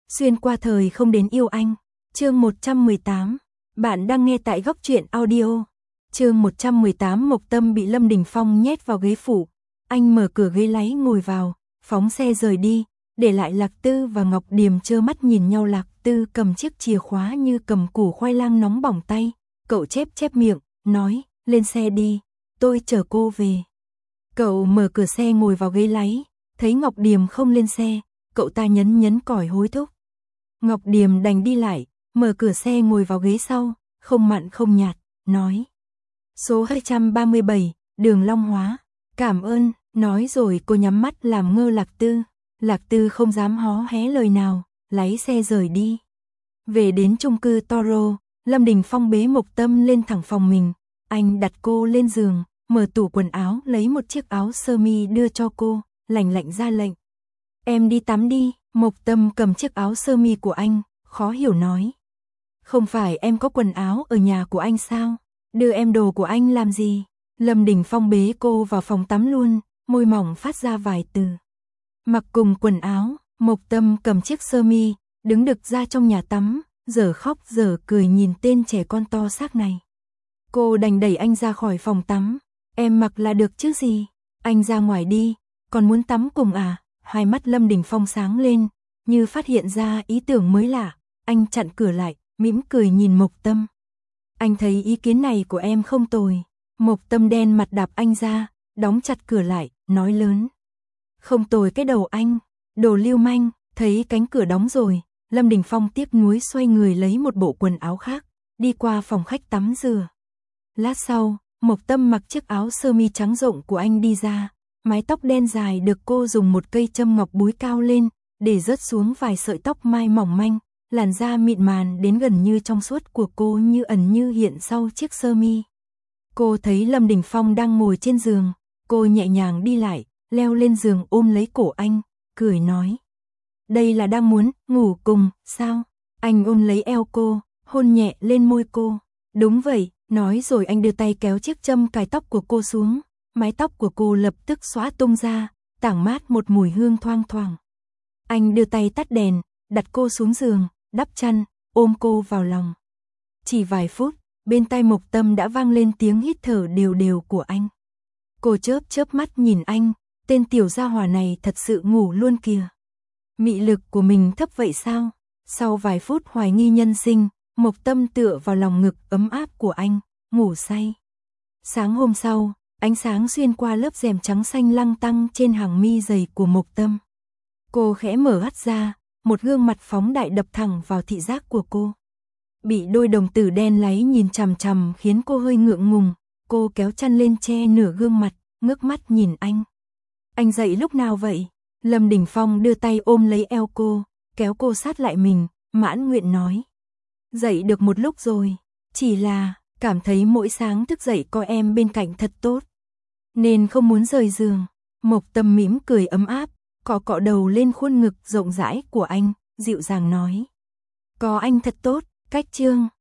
Xuyên qua thời không đến yêu anh. Chương 118. Bạn đang nghe tại Góc Truyện Audio. Chương 118. Mộc Tâm bị Lâm Đình Phong nhét vào ghế phụ. Anh mở cửa ghế lái ngồi vào, phóng xe rời đi, để lại Lạc Tư và Ngọc Điềm trơ mắt nhìn nhau. Lạc Tư cầm chiếc chìa khóa như cầm củ khoai lang nóng bỏng tay, cậu chép miệng, nói, lên xe đi, tôi chở cô về. Cậu mở cửa xe ngồi vào ghế lái, thấy Ngọc Điềm không lên xe, cậu ta nhấn còi hối thúc. Ngọc Điềm đành đi lại, mở cửa xe ngồi vào ghế sau, không mặn không nhạt, nói. Số 237, đường Long Hóa. Cảm ơn, nói rồi cô nhắm mắt làm ngơ Lạc Tư. Lạc Tư không dám hó hé lời nào, lái xe rời đi. Về đến chung cư Toro, Lâm Đình Phong bế Mộc Tâm lên thẳng phòng mình. Anh đặt cô lên giường, mở tủ quần áo lấy một chiếc áo sơ mi đưa cho cô, lạnh ra lệnh. Em đi tắm đi. Mộc Tâm cầm chiếc áo sơ mi của anh, khó hiểu nói. Không phải em có quần áo ở nhà của anh sao? Đưa em đồ của anh làm gì? Lâm Đình Phong bế cô vào phòng tắm luôn, môi mỏng phát ra vài từ. Mặc cùng quần áo, Mộc Tâm cầm chiếc sơ mi, đứng đực ra trong nhà tắm, dở khóc dở cười nhìn tên trẻ con to xác này. Cô đành đẩy anh ra khỏi phòng tắm. Em mặc là được chứ gì? Anh ra ngoài đi, còn muốn tắm cùng à? Hai mắt Lâm Đình Phong sáng lên, như phát hiện ra ý tưởng mới lạ. Anh chặn cửa lại, mỉm cười nhìn Mộc Tâm. Anh thấy ý kiến này của em không tồi. Mộc Tâm đen mặt đạp anh ra, đóng chặt cửa lại, nói lớn. Không tồi cái đầu anh, đồ lưu manh. Thấy cánh cửa đóng rồi, Lâm Đình Phong tiếc nuối xoay người lấy một bộ quần áo khác, đi qua phòng khách tắm rửa. Lát sau, Mộc Tâm mặc chiếc áo sơ mi trắng rộng của anh đi ra. Mái tóc đen dài được cô dùng một cây châm ngọc búi cao lên, để rớt xuống vài sợi tóc mai mỏng manh, làn da mịn màn đến gần như trong suốt của cô như ẩn như hiện sau chiếc sơ mi. Cô thấy Lâm Đình Phong đang ngồi trên giường, cô nhẹ nhàng đi lại, leo lên giường ôm lấy cổ anh, cười nói. Đây là đang muốn ngủ cùng, sao? Anh ôm lấy eo cô, hôn nhẹ lên môi cô. Đúng vậy, nói rồi anh đưa tay kéo chiếc châm cài tóc của cô xuống. Mái tóc của cô lập tức xõa tung ra, tản mát một mùi hương thoang thoảng. Anh đưa tay tắt đèn, đặt cô xuống giường, đắp chăn, ôm cô vào lòng. Chỉ vài phút, bên tai Mộc Tâm đã vang lên tiếng hít thở đều đều của anh. Cô chớp mắt nhìn anh, tên tiểu gia hỏa này thật sự ngủ luôn kìa. Mị lực của mình thấp vậy sao? Sau vài phút hoài nghi nhân sinh, Mộc Tâm tựa vào lòng ngực ấm áp của anh, ngủ say. Sáng hôm sau, ánh sáng xuyên qua lớp rèm trắng xanh lăng tăng trên hàng mi dày của Mộc Tâm. Cô khẽ mở hắt ra, một gương mặt phóng đại đập thẳng vào thị giác của cô. Bị đôi đồng tử đen láy nhìn chằm chằm khiến cô hơi ngượng ngùng, cô kéo chăn lên che nửa gương mặt, ngước mắt nhìn anh. Anh dậy lúc nào vậy? Lâm Đình Phong đưa tay ôm lấy eo cô, kéo cô sát lại mình, mãn nguyện nói. Dậy được một lúc rồi, chỉ là cảm thấy mỗi sáng thức dậy có em bên cạnh thật tốt, nên không muốn rời giường. Mộc Tâm mỉm cười ấm áp, cọ đầu lên khuôn ngực rộng rãi của anh, dịu dàng nói. Có anh thật tốt. Cách chương